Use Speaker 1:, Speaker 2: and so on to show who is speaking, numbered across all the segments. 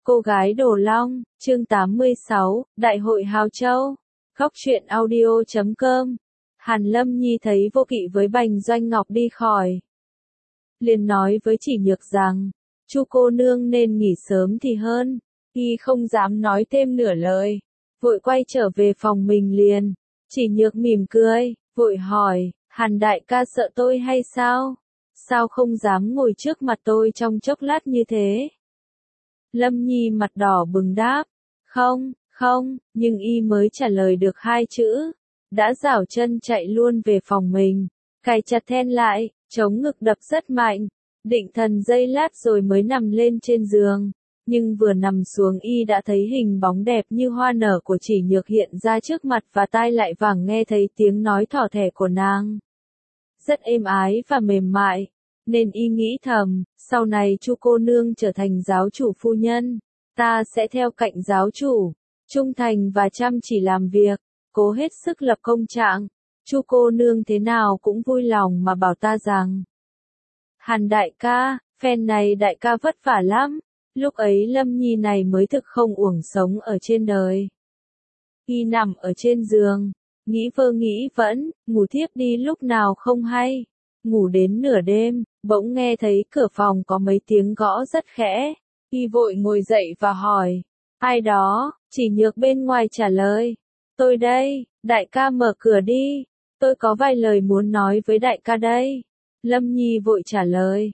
Speaker 1: Cô gái Đồ Long, chương 86, Đại hội Hào Châu. Góc truyện audio.com. Hàn Lâm Nhi thấy vô kỵ với Bành Doanh Ngọc đi khỏi, liền nói với Chỉ Nhược rằng, Chu cô nương nên nghỉ sớm thì hơn. Y không dám nói thêm nửa lời, vội quay trở về phòng mình liền. Chỉ Nhược mỉm cười, vội hỏi, Hàn đại ca sợ tôi hay sao? Sao không dám ngồi trước mặt tôi trong chốc lát như thế? Lâm Nhi mặt đỏ bừng đáp, không, nhưng y mới trả lời được hai chữ, đã giảo chân chạy luôn về phòng mình, cài chặt then lại, chống ngực đập rất mạnh, định thần giây lát rồi mới nằm lên trên giường. Nhưng vừa nằm xuống y đã thấy hình bóng đẹp như hoa nở của Chỉ Nhược hiện ra trước mặt và tai lại vàng nghe thấy tiếng nói thỏ thẻ của nàng. Rất êm ái và mềm mại, nên y nghĩ thầm, sau này Chu cô nương trở thành giáo chủ phu nhân, ta sẽ theo cạnh giáo chủ, trung thành và chăm chỉ làm việc, cố hết sức lập công trạng. Chu cô nương thế nào cũng vui lòng mà bảo ta rằng, Hàn đại ca, phen này đại ca vất vả lắm. Lúc ấy Lâm Nhi này mới thực không uổng sống ở trên đời. Y nằm ở trên giường, nghĩ vơ nghĩ vẫn, ngủ thiếp đi lúc nào không hay. Ngủ đến nửa đêm, bỗng nghe thấy cửa phòng có mấy tiếng gõ rất khẽ. Y vội ngồi dậy và hỏi, ai đó? Chỉ Nhược bên ngoài trả lời, tôi đây, đại ca mở cửa đi, tôi có vài lời muốn nói với đại ca đây. Lâm Nhi vội trả lời,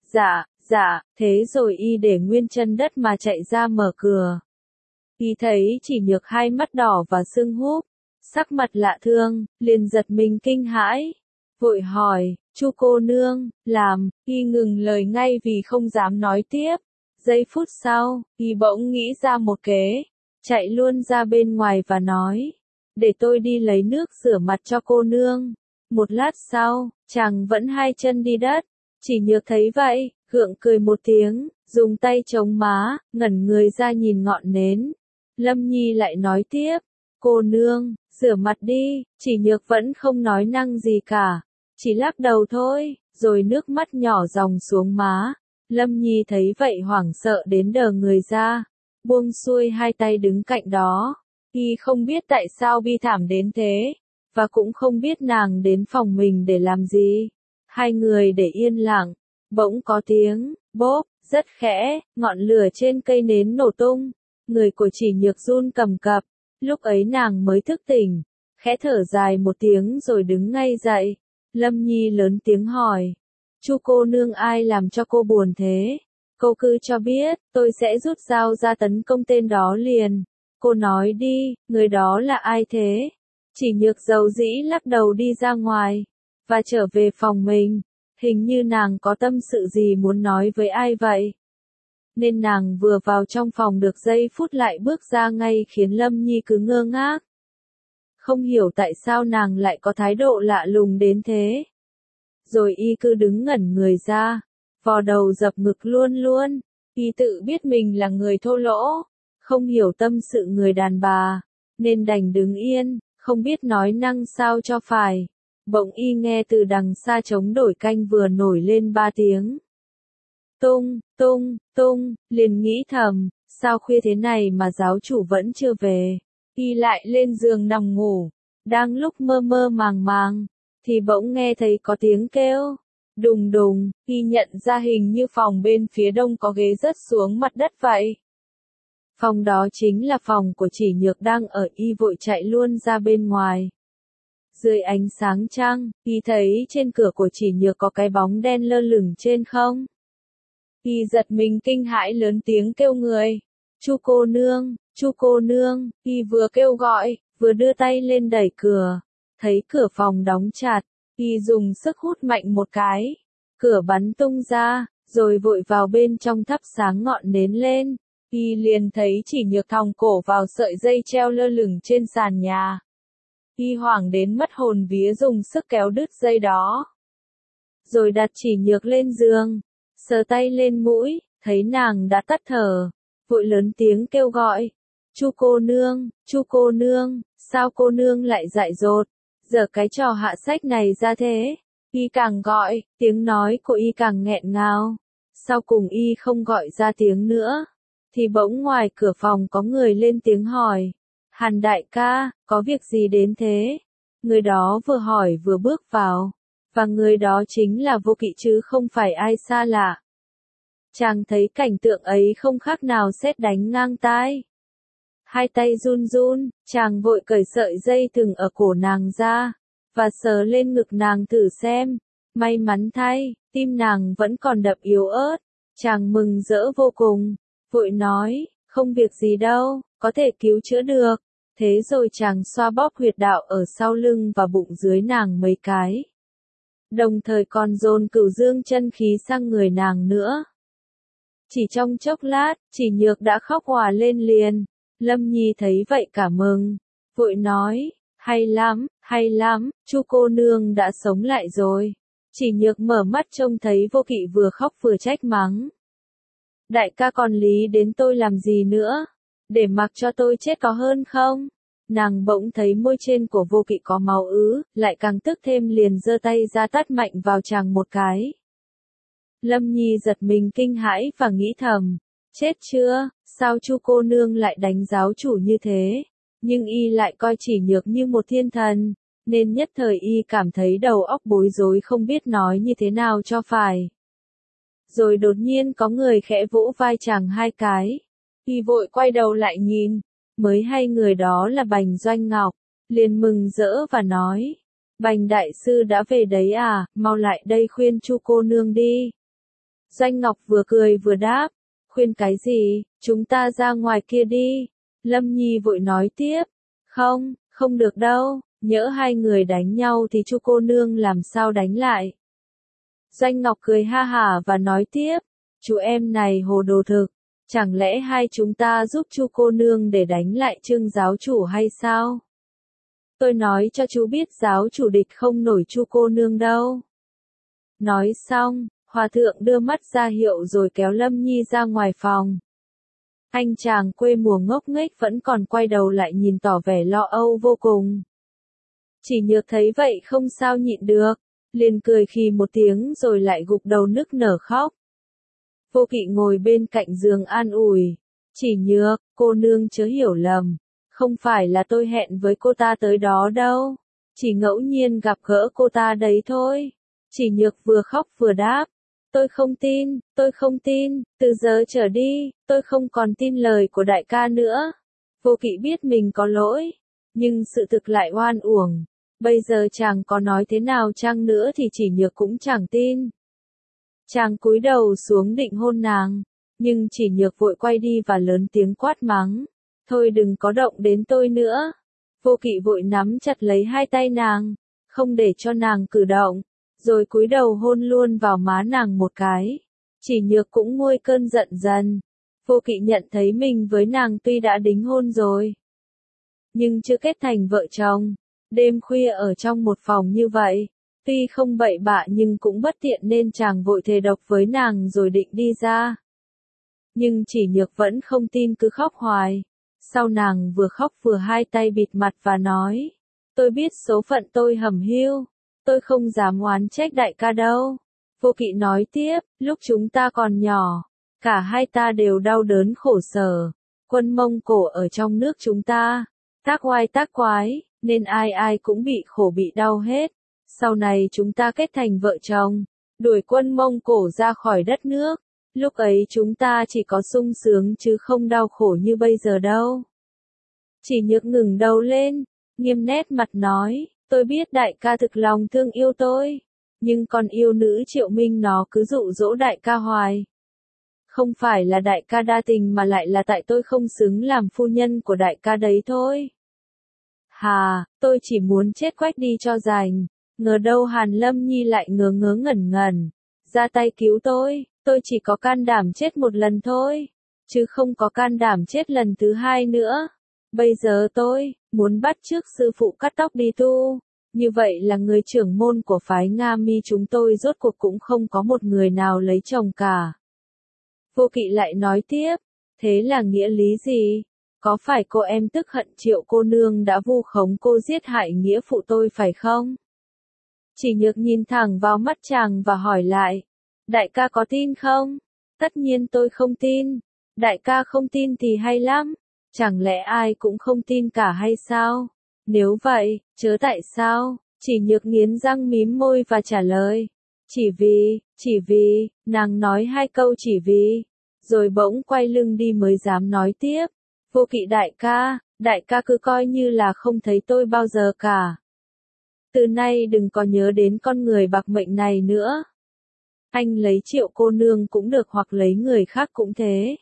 Speaker 1: dạ, thế rồi y để nguyên chân đất mà chạy ra mở cửa. Y thấy Chỉ Nhược hai mắt đỏ và sưng húp, sắc mặt lạ thương, liền giật mình kinh hãi, vội hỏi, Chu cô nương, làm, y ngừng lời ngay vì không dám nói tiếp. Giây phút sau, y bỗng nghĩ ra một kế, chạy luôn ra bên ngoài và nói, để tôi đi lấy nước rửa mặt cho cô nương. Một lát sau, chàng vẫn hai chân đi đất. Chỉ Nhược thấy vậy, gượng cười một tiếng, dùng tay chống má, ngẩn người ra nhìn ngọn nến. Lâm Nhi lại nói tiếp, cô nương, rửa mặt đi. Chỉ Nhược vẫn không nói năng gì cả, chỉ lắc đầu thôi, rồi nước mắt nhỏ dòng xuống má. Lâm Nhi thấy vậy hoảng sợ đến đờ người ra, buông xuôi hai tay đứng cạnh đó. Y không biết tại sao bi thảm đến thế, và cũng không biết nàng đến phòng mình để làm gì. Hai người để yên lặng, bỗng có tiếng, bốp, rất khẽ, ngọn lửa trên cây nến nổ tung. Người của Chỉ Nhược run cầm cập, lúc ấy nàng mới thức tỉnh, khẽ thở dài một tiếng rồi đứng ngay dậy. Lâm Nhi lớn tiếng hỏi, Chu cô nương ai làm cho cô buồn thế? Cô cứ cho biết, tôi sẽ rút dao ra tấn công tên đó liền. Cô nói đi, người đó là ai thế? Chỉ Nhược dầu dĩ lắc đầu đi ra ngoài, và trở về phòng mình. Hình như nàng có tâm sự gì muốn nói với ai vậy. Nên nàng vừa vào trong phòng được giây phút lại bước ra ngay khiến Lâm Nhi cứ ngơ ngác. Không hiểu tại sao nàng lại có thái độ lạ lùng đến thế. Rồi y cứ đứng ngẩn người ra, vò đầu dập ngực luôn. Y tự biết mình là người thô lỗ, không hiểu tâm sự người đàn bà, nên đành đứng yên, không biết nói năng sao cho phải. Bỗng y nghe từ đằng xa trống đổi canh vừa nổi lên 3 tiếng. Tung, liền nghĩ thầm, sao khuya thế này mà giáo chủ vẫn chưa về. Y lại lên giường nằm ngủ, đang lúc mơ màng, thì bỗng nghe thấy có tiếng kêu. Đùng, y nhận ra hình như phòng bên phía đông có ghế rớt xuống mặt đất vậy. Phòng đó chính là phòng của Chỉ Nhược đang ở. Y vội chạy luôn ra bên ngoài. Dưới ánh sáng trăng, y thấy trên cửa của Chỉ Nhược có cái bóng đen lơ lửng trên không. Y giật mình kinh hãi lớn tiếng kêu người. Chu cô nương, y vừa kêu gọi, vừa đưa tay lên đẩy cửa. Thấy cửa phòng đóng chặt, y dùng sức hút mạnh một cái. Cửa bắn tung ra, rồi vội vào bên trong thắp sáng ngọn nến lên. Y liền thấy Chỉ Nhược thòng cổ vào sợi dây treo lơ lửng trên sàn nhà. Y hoảng đến mất hồn vía dùng sức kéo đứt dây đó. Rồi đặt Chỉ Nhược lên giường, sờ tay lên mũi, thấy nàng đã tắt thở, vội lớn tiếng kêu gọi. Chu cô nương, sao cô nương lại dại dột, giờ cái trò hạ sách này ra thế? Y càng gọi, tiếng nói của y càng nghẹn ngào. Sau cùng y không gọi ra tiếng nữa, thì bỗng ngoài cửa phòng có người lên tiếng hỏi. Hàn đại ca, có việc gì đến thế? Người đó vừa hỏi vừa bước vào. Và người đó chính là Vô Kỵ chứ không phải ai xa lạ. Chàng thấy cảnh tượng ấy không khác nào sét đánh ngang tai. Hai tay run run, chàng vội cởi sợi dây thừng ở cổ nàng ra, và sờ lên ngực nàng thử xem. May mắn thay, tim nàng vẫn còn đập yếu ớt. Chàng mừng rỡ vô cùng, vội nói, không việc gì đâu, có thể cứu chữa được. Thế rồi chàng xoa bóp huyệt đạo ở sau lưng và bụng dưới nàng mấy cái. Đồng thời còn dồn cửu dương chân khí sang người nàng nữa. Chỉ trong chốc lát, Chỉ Nhược đã khóc òa lên liền. Lâm Nhi thấy vậy cả mừng, vội nói, hay lắm, Chu cô nương đã sống lại rồi. Chỉ Nhược mở mắt trông thấy Vô Kỵ vừa khóc vừa trách mắng. Đại ca còn lý đến tôi làm gì nữa? Để mặc cho tôi chết có hơn không? Nàng bỗng thấy môi trên của Vô Kỵ có máu ứ, lại càng tức thêm liền giơ tay ra tát mạnh vào chàng một cái. Lâm Nhi giật mình kinh hãi và nghĩ thầm, chết chưa, sao Chu cô nương lại đánh giáo chủ như thế? Nhưng y lại coi Chỉ Nhược như một thiên thần, nên nhất thời y cảm thấy đầu óc bối rối không biết nói như thế nào cho phải. Rồi đột nhiên có người khẽ vỗ vai chàng hai cái. Y vội quay đầu lại nhìn, mới hay người đó là Bành Doanh Ngọc, liền mừng rỡ và nói, Bành đại sư đã về đấy à, mau lại đây khuyên Chu cô nương đi. Doanh Ngọc vừa cười vừa đáp, khuyên cái gì, chúng ta ra ngoài kia đi. Lâm Nhi vội nói tiếp, không được đâu, nhỡ hai người đánh nhau thì Chu cô nương làm sao đánh lại. Doanh Ngọc cười ha hả và nói tiếp, chú em này hồ đồ thực, chẳng lẽ hai chúng ta giúp Chu cô nương để đánh lại Trương giáo chủ hay sao? Tôi nói cho chú biết giáo chủ địch không nổi Chu cô nương đâu. Nói xong, hòa thượng đưa mắt ra hiệu rồi kéo Lâm Nhi ra ngoài phòng. Anh chàng quê mùa ngốc nghếch vẫn còn quay đầu lại nhìn tỏ vẻ lo âu vô cùng. Chỉ Nhược thấy vậy không sao nhịn được, liền cười khì một tiếng rồi lại gục đầu nức nở khóc. Vô Kỵ ngồi bên cạnh giường an ủi, Chỉ Nhược, cô nương chớ hiểu lầm, không phải là tôi hẹn với cô ta tới đó đâu, chỉ ngẫu nhiên gặp gỡ cô ta đấy thôi. Chỉ Nhược vừa khóc vừa đáp, tôi không tin, từ giờ trở đi, tôi không còn tin lời của đại ca nữa. Vô Kỵ biết mình có lỗi, nhưng sự thực lại oan uổng. Bây giờ chàng có nói thế nào chăng nữa thì Chỉ Nhược cũng chẳng tin. Chàng cúi đầu xuống định hôn nàng, nhưng Chỉ Nhược vội quay đi và lớn tiếng quát mắng, thôi đừng có động đến tôi nữa. Vô Kỵ vội nắm chặt lấy hai tay nàng, không để cho nàng cử động, rồi cúi đầu hôn luôn vào má nàng một cái. Chỉ Nhược cũng nguôi cơn giận dần. Vô Kỵ nhận thấy mình với nàng tuy đã đính hôn rồi, nhưng chưa kết thành vợ chồng. Đêm khuya ở trong một phòng như vậy, tuy không bậy bạ nhưng cũng bất tiện nên chàng vội thề độc với nàng rồi định đi ra. Nhưng Chỉ Nhược vẫn không tin cứ khóc hoài. Sau nàng vừa khóc vừa hai tay bịt mặt và nói, tôi biết số phận tôi hẩm hiu, tôi không dám oán trách đại ca đâu. Vô Kỵ nói tiếp, lúc chúng ta còn nhỏ, cả hai ta đều đau đớn khổ sở. Quân Mông Cổ ở trong nước chúng ta, tác oai tác quái, nên ai ai cũng bị khổ bị đau hết. Sau này chúng ta kết thành vợ chồng, đuổi quân Mông Cổ ra khỏi đất nước. Lúc ấy chúng ta chỉ có sung sướng chứ không đau khổ như bây giờ đâu. Chỉ Nhược ngừng đầu lên, nghiêm nét mặt nói, tôi biết đại ca thực lòng thương yêu tôi, nhưng con yêu nữ Triệu Minh nó cứ dụ dỗ đại ca hoài. Không phải là đại ca đa tình mà lại là tại tôi không xứng làm phu nhân của đại ca đấy thôi. Hà, tôi chỉ muốn chết quách đi cho rành. Ngờ đâu Hàn Lâm Nhi lại ngớ ngớ ngẩn ngẩn, ra tay cứu tôi chỉ có can đảm chết một lần thôi, chứ không có can đảm chết lần thứ hai nữa. Bây giờ tôi muốn bắt chước sư phụ cắt tóc đi tu, như vậy là người trưởng môn của phái Nga Mi chúng tôi rốt cuộc cũng không có một người nào lấy chồng cả. Vô Kỵ lại nói tiếp, thế là nghĩa lý gì? Có phải cô em tức hận Triệu cô nương đã vu khống cô giết hại nghĩa phụ tôi phải không? Chỉ Nhược nhìn thẳng vào mắt chàng và hỏi lại, đại ca có tin không? Tất nhiên tôi không tin. Đại ca không tin thì hay lắm, chẳng lẽ ai cũng không tin cả hay sao? Nếu vậy, chớ tại sao? Chỉ Nhược nghiến răng mím môi và trả lời. Chỉ vì, nàng nói hai câu chỉ vì, rồi bỗng quay lưng đi mới dám nói tiếp. Vô Kỵ đại ca cứ coi như là không thấy tôi bao giờ cả. Từ nay đừng có nhớ đến con người bạc mệnh này nữa. Anh lấy Triệu cô nương cũng được hoặc lấy người khác cũng thế.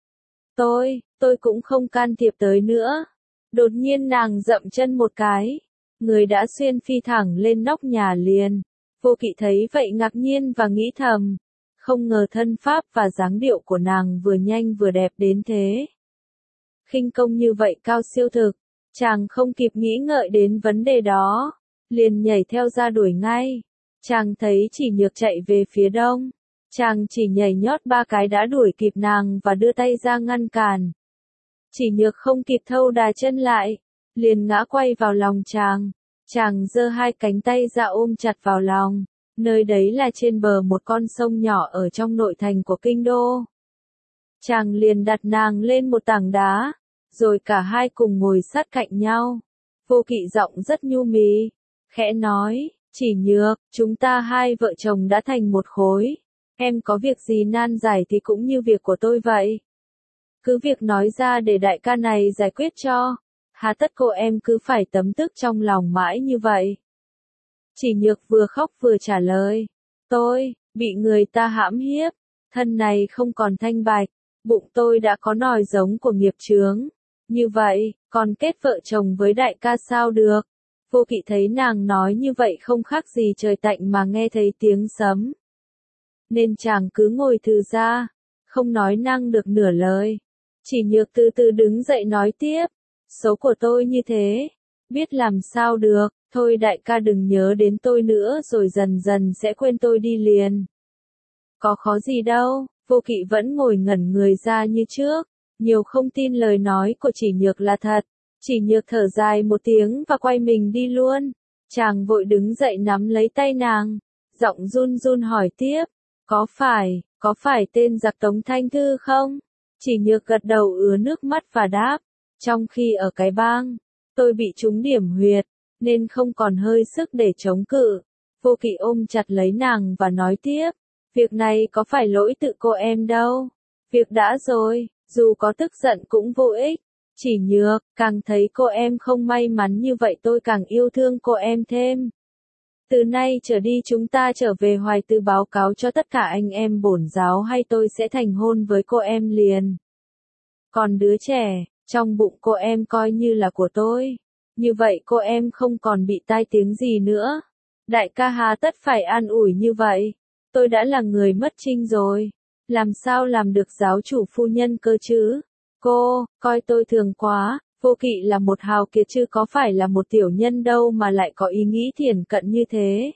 Speaker 1: Tôi cũng không can thiệp tới nữa. Đột nhiên nàng dậm chân một cái. Người đã xuyên phi thẳng lên nóc nhà liền. Vô Kỵ thấy vậy ngạc nhiên và nghĩ thầm. Không ngờ thân pháp và dáng điệu của nàng vừa nhanh vừa đẹp đến thế. Khinh công như vậy cao siêu thực. Chàng không kịp nghĩ ngợi đến vấn đề đó. Liền nhảy theo ra đuổi ngay. Chàng thấy Chỉ Nhược chạy về phía đông. Chàng chỉ nhảy nhót 3 cái đã đuổi kịp nàng và đưa tay ra ngăn cản. Chỉ Nhược không kịp thâu đà chân lại, liền ngã quay vào lòng chàng. Chàng giơ 2 cánh tay ra ôm chặt vào lòng. Nơi đấy là trên bờ một con sông nhỏ ở trong nội thành của kinh đô. Chàng liền đặt nàng lên một tảng đá, rồi cả hai cùng ngồi sát cạnh nhau. Vô Kỵ giọng rất nhu mì, khẽ nói, Chỉ Nhược, chúng ta hai vợ chồng đã thành một khối. Em có việc gì nan giải thì cũng như việc của tôi vậy. Cứ việc nói ra để đại ca này giải quyết cho. Hà tất cô em cứ phải tấm tức trong lòng mãi như vậy. Chỉ Nhược vừa khóc vừa trả lời. Tôi, bị người ta hãm hiếp. Thân này không còn thanh bạch. Bụng tôi đã có nòi giống của nghiệp chướng. Như vậy, còn kết vợ chồng với đại ca sao được? Vô Kỵ thấy nàng nói như vậy không khác gì trời tạnh mà nghe thấy tiếng sấm. Nên chàng cứ ngồi thừ ra, không nói năng được nửa lời. Chỉ Nhược từ từ đứng dậy nói tiếp. Số của tôi như thế, biết làm sao được, thôi đại ca đừng nhớ đến tôi nữa rồi dần dần sẽ quên tôi đi liền. Có khó gì đâu, Vô Kỵ vẫn ngồi ngẩn người ra như trước, nhiều không tin lời nói của Chỉ Nhược là thật. Chỉ Nhược thở dài một tiếng và quay mình đi luôn. Chàng vội đứng dậy nắm lấy tay nàng, giọng run run hỏi tiếp, có phải tên giặc Tống Thanh Thư không? Chỉ Nhược gật đầu ứa nước mắt và đáp, trong khi ở cái bang, tôi bị trúng điểm huyệt, nên không còn hơi sức để chống cự. Vô Kỵ ôm chặt lấy nàng và nói tiếp, việc này có phải lỗi tự cô em đâu. Việc đã rồi, dù có tức giận cũng vô ích. Chỉ Nhược, càng thấy cô em không may mắn như vậy tôi càng yêu thương cô em thêm. Từ nay trở đi chúng ta trở về Hoài Tư báo cáo cho tất cả anh em bổn giáo hay tôi sẽ thành hôn với cô em liền. Còn đứa trẻ, trong bụng cô em coi như là của tôi. Như vậy cô em không còn bị tai tiếng gì nữa. Đại ca hà tất phải an ủi như vậy. Tôi đã là người mất trinh rồi. Làm sao làm được giáo chủ phu nhân cơ chứ? Cô, coi tôi thường quá. Vô Kỵ là một hào kiệt chứ có phải là một tiểu nhân đâu mà lại có ý nghĩ thiển cận như thế.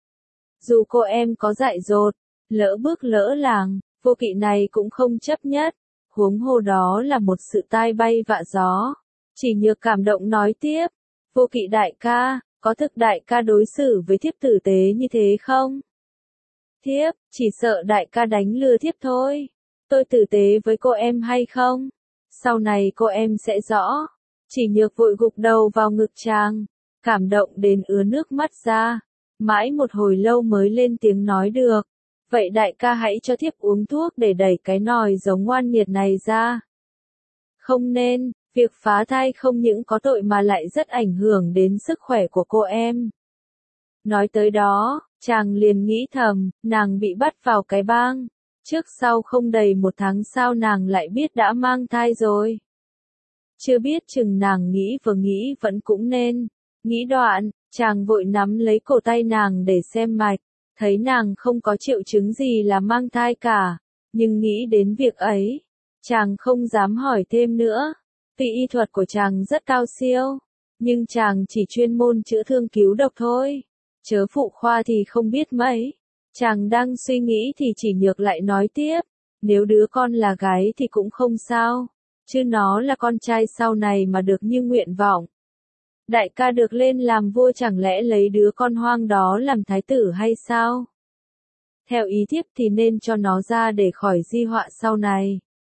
Speaker 1: Dù cô em có dại dột, lỡ bước lỡ làng, Vô Kỵ này cũng không chấp nhất. Huống hồ đó là một sự tai bay vạ gió. Chỉ Nhược cảm động nói tiếp. Vô Kỵ đại ca, có thực đại ca đối xử với thiếp tử tế như thế không? Thiếp, chỉ sợ đại ca đánh lừa thiếp thôi. Tôi tử tế với cô em hay không? Sau này cô em sẽ rõ. Chỉ Nhược vội gục đầu vào ngực chàng, cảm động đến ứa nước mắt ra. Mãi một hồi lâu mới lên tiếng nói được. Vậy đại ca hãy cho thiếp uống thuốc để đẩy cái nòi giống ngoan nghiệt này ra. Không nên, việc phá thai không những có tội mà lại rất ảnh hưởng đến sức khỏe của cô em. Nói tới đó, chàng liền nghĩ thầm, nàng bị bắt vào cái bang. Trước sau không đầy 1 tháng sao nàng lại biết đã mang thai rồi. Chưa biết chừng nàng nghĩ vừa nghĩ vẫn cũng nên. Nghĩ đoạn, chàng vội nắm lấy cổ tay nàng để xem mạch. Thấy nàng không có triệu chứng gì là mang thai cả. Nhưng nghĩ đến việc ấy, chàng không dám hỏi thêm nữa. Tuy y thuật của chàng rất cao siêu, nhưng chàng chỉ chuyên môn chữa thương cứu độc thôi. Chớ phụ khoa thì không biết mấy. Chàng đang suy nghĩ thì Chỉ Nhược lại nói tiếp. Nếu đứa con là gái thì cũng không sao. Chứ nó là con trai sau này mà được như nguyện vọng. Đại ca được lên làm vua chẳng lẽ lấy đứa con hoang đó làm thái tử hay sao? Theo ý thiếp thì nên cho nó ra để khỏi di họa sau này.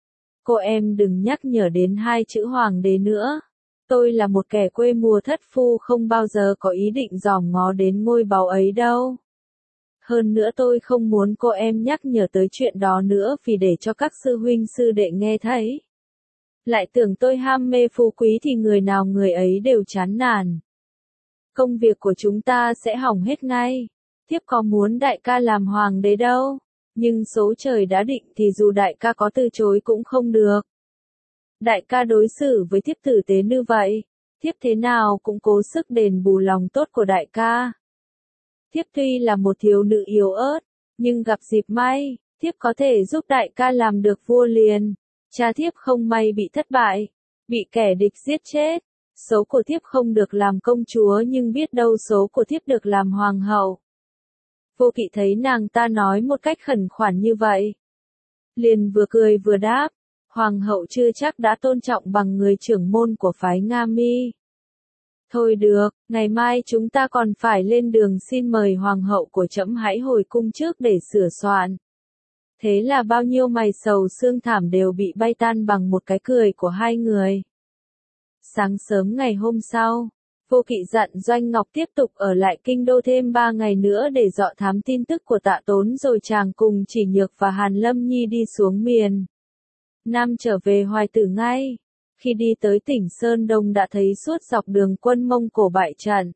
Speaker 1: Cô em đừng nhắc nhở đến hai chữ hoàng đế nữa. Tôi là một kẻ quê mùa thất phu không bao giờ có ý định dòm ngó đến ngôi báu ấy đâu. Hơn nữa tôi không muốn cô em nhắc nhở tới chuyện đó nữa vì để cho các sư huynh sư đệ nghe thấy. Lại tưởng tôi ham mê phú quý thì người nào người ấy đều chán nản. Công việc của chúng ta sẽ hỏng hết ngay. Thiếp có muốn đại ca làm hoàng đế đâu. Nhưng số trời đã định thì dù đại ca có từ chối cũng không được. Đại ca đối xử với thiếp tử tế như vậy. Thiếp thế nào cũng cố sức đền bù lòng tốt của đại ca. Thiếp tuy là một thiếu nữ yếu ớt, nhưng gặp dịp may, thiếp có thể giúp đại ca làm được vua liền. Cha thiếp không may bị thất bại, bị kẻ địch giết chết. Số của thiếp không được làm công chúa nhưng biết đâu số của thiếp được làm hoàng hậu. Vô Kỵ thấy nàng ta nói một cách khẩn khoản như vậy. Liền vừa cười vừa đáp, hoàng hậu chưa chắc đã tôn trọng bằng người trưởng môn của phái Nga Mi. Thôi được, ngày mai chúng ta còn phải lên đường xin mời hoàng hậu của trẫm hãy hồi cung trước để sửa soạn. Thế là bao nhiêu mày sầu xương thảm đều bị bay tan bằng một cái cười của hai người. Sáng sớm ngày hôm sau, Vô Kỵ dặn Doanh Ngọc tiếp tục ở lại kinh đô thêm 3 ngày nữa để dọ thám tin tức của Tạ Tốn rồi chàng cùng Chỉ Nhược và Hàn Lâm Nhi đi xuống miền Nam trở về Hoài Tử ngay. Khi đi tới tỉnh Sơn Đông đã thấy suốt dọc đường quân Mông Cổ bại trận.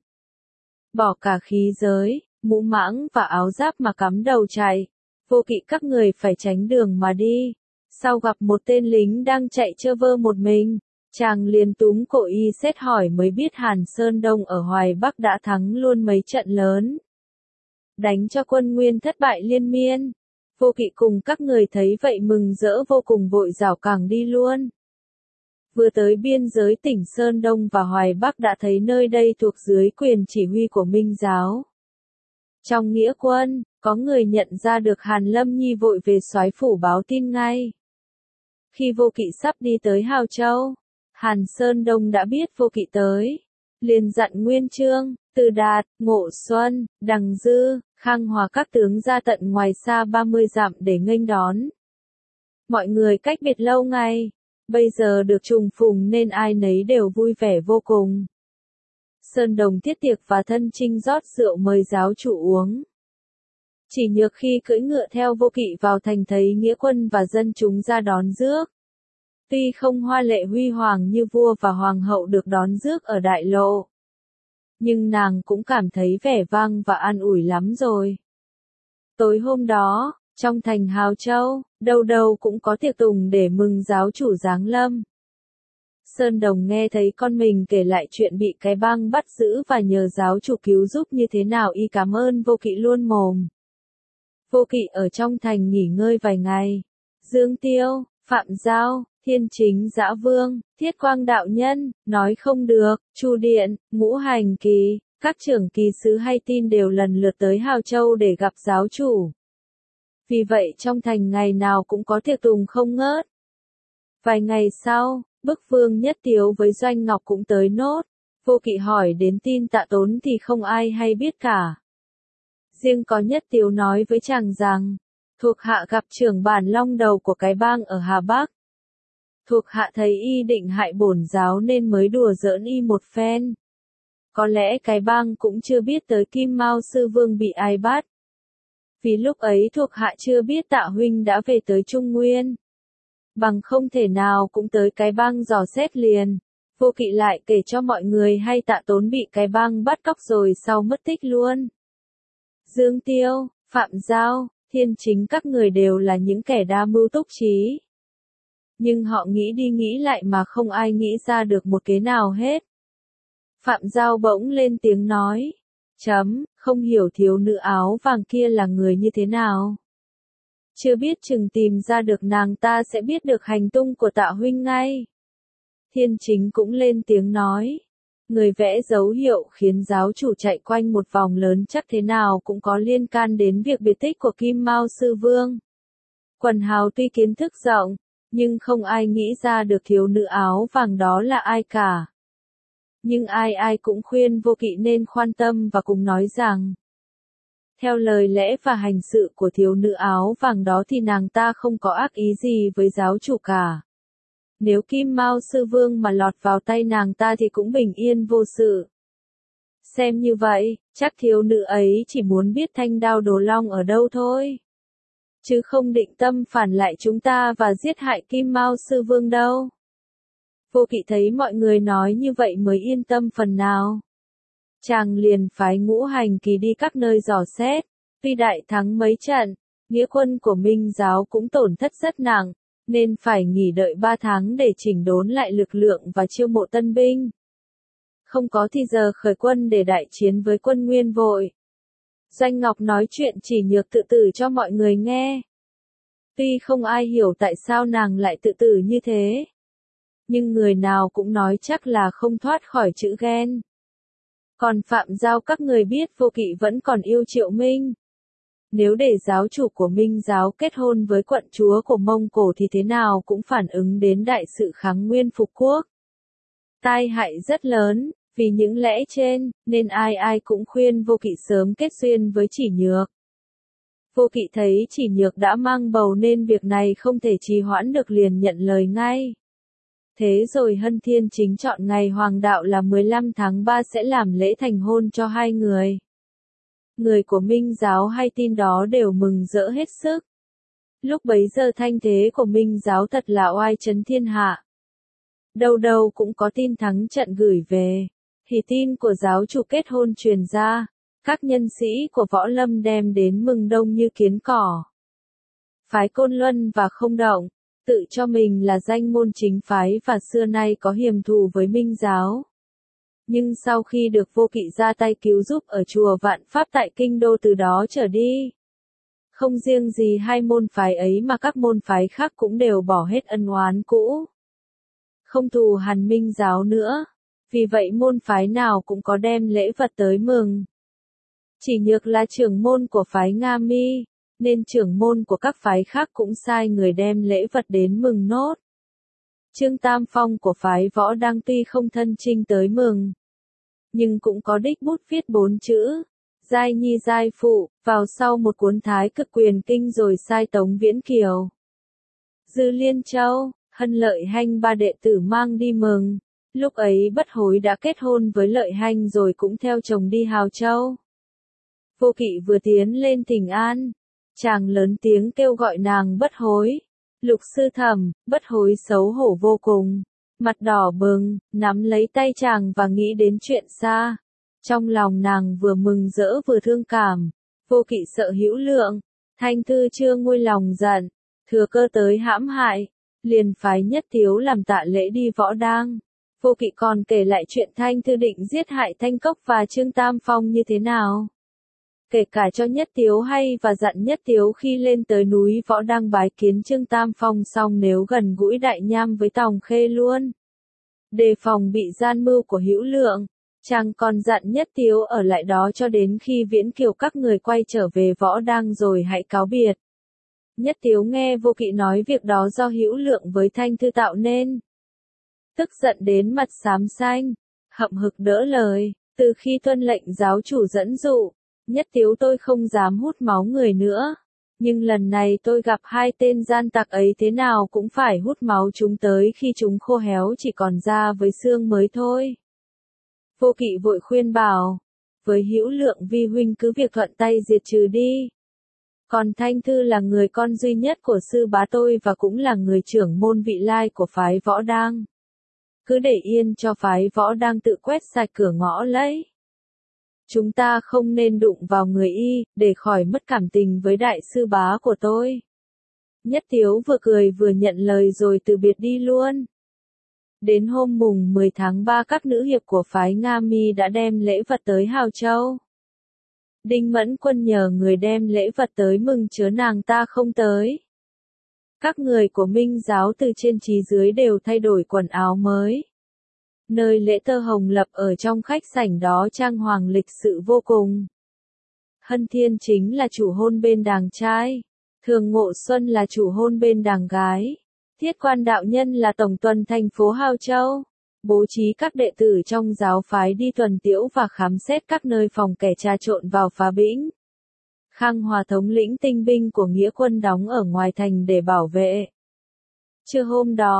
Speaker 1: Bỏ cả khí giới, mũ mãng và áo giáp mà cắm đầu chạy. Vô Kỵ các người phải tránh đường mà đi. Sau gặp một tên lính đang chạy chơ vơ một mình. Chàng liền túm cổ y xét hỏi mới biết Hàn Sơn Đông ở Hoài Bắc đã thắng luôn mấy trận lớn. Đánh cho quân Nguyên thất bại liên miên. Vô Kỵ cùng các người thấy vậy mừng rỡ vô cùng vội rảo cẳng đi luôn. Vừa tới biên giới tỉnh Sơn Đông và Hoài Bắc đã thấy nơi đây thuộc dưới quyền chỉ huy của Minh Giáo. Trong nghĩa quân, có người nhận ra được Hàn Lâm Nhi vội về soái phủ báo tin ngay. Khi Vô Kỵ sắp đi tới Hào Châu, Hàn Sơn Đông đã biết Vô Kỵ tới. Liền dặn Nguyên Chương, Từ Đạt, Ngộ Xuân, Đằng Dư, Khang Hòa các tướng ra tận ngoài xa 30 dặm để nghênh đón. Mọi người cách biệt lâu ngày. Bây giờ được trùng phùng nên ai nấy đều vui vẻ vô cùng. Sơn Đồng thiết tiệc và thân chinh rót rượu mời giáo chủ uống. Chỉ Nhược khi cưỡi ngựa theo Vô Kỵ vào thành thấy nghĩa quân và dân chúng ra đón rước. Tuy không hoa lệ huy hoàng như vua và hoàng hậu được đón rước ở đại lộ, nhưng nàng cũng cảm thấy vẻ vang và an ủi lắm rồi. Tối hôm đó, trong thành Hào Châu, đâu đâu cũng có tiệc tùng để mừng giáo chủ giáng lâm. Sơn Đồng nghe thấy con mình kể lại chuyện bị cái bang bắt giữ và nhờ giáo chủ cứu giúp như thế nào y cảm ơn Vô Kỵ luôn mồm. Vô Kỵ ở trong thành nghỉ ngơi vài ngày. Dương Tiêu, Phạm Giao, Thiên Chính Dã Vương, Thiết Quang Đạo Nhân, nói không được, Chu Điện, Ngũ Hành Kỳ, các trưởng kỳ sứ hay tin đều lần lượt tới Hào Châu để gặp giáo chủ. Vì vậy trong thành ngày nào cũng có tiệc tùng không ngớt. Vài ngày sau, Bức Vương Nhất Tiếu với Doanh Ngọc cũng tới nốt. Vô Kỵ hỏi đến tin Tạ Tốn thì không ai hay biết cả. Riêng có Nhất Tiếu nói với chàng rằng, thuộc hạ gặp trưởng bản long đầu của cái bang ở Hà Bắc. Thuộc hạ thấy y định hại bổn giáo nên mới đùa giỡn y một phen. Có lẽ cái bang cũng chưa biết tới Kim Mao Sư Vương bị ai bắt. Vì lúc ấy thuộc hạ chưa biết Tạ huynh đã về tới Trung Nguyên. Bằng không thể nào cũng tới cái bang dò xét liền. Vô Kỵ lại kể cho mọi người hay Tạ Tốn bị cái bang bắt cóc rồi sau mất tích luôn. Dương Tiêu, Phạm Giao, Thiên Chính các người đều là những kẻ đa mưu túc trí. Nhưng họ nghĩ đi nghĩ lại mà không ai nghĩ ra được một kế nào hết. Phạm Giao bỗng lên tiếng nói. Không hiểu thiếu nữ áo vàng kia là người như thế nào. Chưa biết chừng tìm ra được nàng ta sẽ biết được hành tung của Tạ huynh ngay. Thiên Chính cũng lên tiếng nói. Người vẽ dấu hiệu khiến giáo chủ chạy quanh một vòng lớn chắc thế nào cũng có liên can đến việc biệt tích của Kim Mao Sư Vương. Quần hào tuy kiến thức rộng, nhưng không ai nghĩ ra được thiếu nữ áo vàng đó là ai cả. Nhưng ai ai cũng khuyên Vô Kỵ nên khoan tâm và cùng nói rằng, theo lời lẽ và hành sự của thiếu nữ áo vàng đó thì nàng ta không có ác ý gì với giáo chủ cả. Nếu Kim Mao Sư Vương mà lọt vào tay nàng ta thì cũng bình yên vô sự. Xem như vậy, chắc thiếu nữ ấy chỉ muốn biết thanh đao Đồ Long ở đâu thôi. Chứ không định tâm phản lại chúng ta và giết hại Kim Mao Sư Vương đâu. Vô Kỵ thấy mọi người nói như vậy mới yên tâm phần nào. Chàng liền phái Ngũ Hành Kỳ đi các nơi dò xét. Tuy đại thắng mấy trận, nghĩa quân của Minh giáo cũng tổn thất rất nặng, nên phải nghỉ đợi 3 tháng để chỉnh đốn lại lực lượng và chiêu mộ tân binh. Không có thì giờ khởi quân để đại chiến với quân Nguyên vội. Doanh Ngọc nói chuyện Chỉ Nhược tự tử cho mọi người nghe. Tuy không ai hiểu tại sao nàng lại tự tử như thế, nhưng người nào cũng nói chắc là không thoát khỏi chữ ghen. Còn Phạm Giao các người biết Vô Kỵ vẫn còn yêu Triệu Minh. Nếu để giáo chủ của Minh giáo kết hôn với quận chúa của Mông Cổ thì thế nào cũng phản ứng đến đại sự kháng nguyên phục quốc. Tai hại rất lớn, vì những lẽ trên, nên ai ai cũng khuyên Vô Kỵ sớm kết duyên với Chỉ Nhược. Vô Kỵ thấy Chỉ Nhược đã mang bầu nên việc này không thể trì hoãn được, liền nhận lời ngay. Thế rồi Hân Thiên Chính chọn ngày hoàng đạo là 15 tháng 3 sẽ làm lễ thành hôn cho hai người. Người của Minh giáo hay tin đó đều mừng rỡ hết sức. Lúc bấy giờ thanh thế của Minh giáo thật là oai chấn thiên hạ. Đâu đâu cũng có tin thắng trận gửi về. Thì tin của giáo chủ kết hôn truyền ra, các nhân sĩ của võ lâm đem đến mừng đông như kiến cỏ. Phái Côn Luân và Không Động, tự cho mình là danh môn chính phái và xưa nay có hiềm thù với Minh giáo. Nhưng sau khi được Vô Kỵ ra tay cứu giúp ở chùa Vạn Pháp tại Kinh Đô từ đó trở đi, không riêng gì hai môn phái ấy mà các môn phái khác cũng đều bỏ hết ân oán cũ. Không thù hằn Minh giáo nữa, vì vậy môn phái nào cũng có đem lễ vật tới mừng. Chỉ Nhược là trưởng môn của phái Nga Mi, nên trưởng môn của các phái khác cũng sai người đem lễ vật đến mừng nốt. Trương Tam Phong của phái Võ Đăng tuy không thân chinh tới mừng, nhưng cũng có đích bút viết 4 chữ, giai nhi giai phụ, vào sau một cuốn Thái Cực Quyền Kinh rồi sai Tống Viễn Kiều, Dư Liên Châu, Hân Lợi Hanh ba đệ tử mang đi mừng. Lúc ấy Bất Hối đã kết hôn với Lợi Hanh rồi cũng theo chồng đi Hào Châu. Vô Kỵ vừa tiến lên thỉnh an, chàng lớn tiếng kêu gọi nàng Bất Hối. Lục sư thẩm, Bất Hối xấu hổ vô cùng, mặt đỏ bừng, nắm lấy tay chàng và nghĩ đến chuyện xa. Trong lòng nàng vừa mừng rỡ vừa thương cảm. Vô Kỵ sợ hữu lượng, Thanh Thư chưa nguôi lòng giận, thừa cơ tới hãm hại, liền phái Nhất Tiếu làm tạ lễ đi Võ Đang. Vô Kỵ còn kể lại chuyện Thanh Thư định giết hại Thanh Cốc và Trương Tam Phong như thế nào. Kể cả cho Nhất Tiếu hay và dặn Nhất Tiếu khi lên tới núi Võ Đang bái kiến Trương Tam Phong xong nếu gần gũi Đại Nham với Tòng Khê luôn. Đề phòng bị gian mưu của hữu lượng, chàng còn dặn Nhất Tiếu ở lại đó cho đến khi Viễn Kiều các người quay trở về Võ Đang rồi hãy cáo biệt. Nhất Tiếu nghe Vô Kỵ nói việc đó do hữu lượng với Thanh Thư tạo nên. Tức giận đến mặt xám xanh, hậm hực đỡ lời, từ khi tuân lệnh giáo chủ dẫn dụ, Nhất Tiếu tôi không dám hút máu người nữa. Nhưng lần này tôi gặp hai tên gian tặc ấy thế nào cũng phải hút máu chúng tới khi chúng khô héo chỉ còn da với xương mới thôi. Vô Kỵ vội khuyên bảo, với hữu lượng vi huynh cứ việc thuận tay diệt trừ đi. Còn Thanh Thư là người con duy nhất của sư bá tôi và cũng là người trưởng môn vị lai của phái Võ Đang. Cứ để yên cho phái Võ Đang tự quét sạch cửa ngõ lấy. Chúng ta không nên đụng vào người y, để khỏi mất cảm tình với đại sư bá của tôi. Nhất Tiếu vừa cười vừa nhận lời rồi từ biệt đi luôn. Đến hôm mùng 10 tháng 3 các nữ hiệp của phái Nga Mi đã đem lễ vật tới Hào Châu. Đinh Mẫn Quân nhờ người đem lễ vật tới mừng chớ nàng ta không tới. Các người của Minh giáo từ trên chí dưới đều thay đổi quần áo mới. Nơi lễ tơ hồng lập ở trong khách sảnh đó trang hoàng lịch sự vô cùng. Hân Thiên Chính là chủ hôn bên đàng trai. Thường Ngộ Xuân là chủ hôn bên đàng gái. Thiết Quan đạo nhân là tổng tuần thành phố Hào Châu. Bố trí các đệ tử trong giáo phái đi tuần tiễu và khám xét các nơi phòng kẻ trà trộn vào phá bĩnh. Khang Hòa thống lĩnh tinh binh của nghĩa quân đóng ở ngoài thành để bảo vệ. Trưa hôm đó,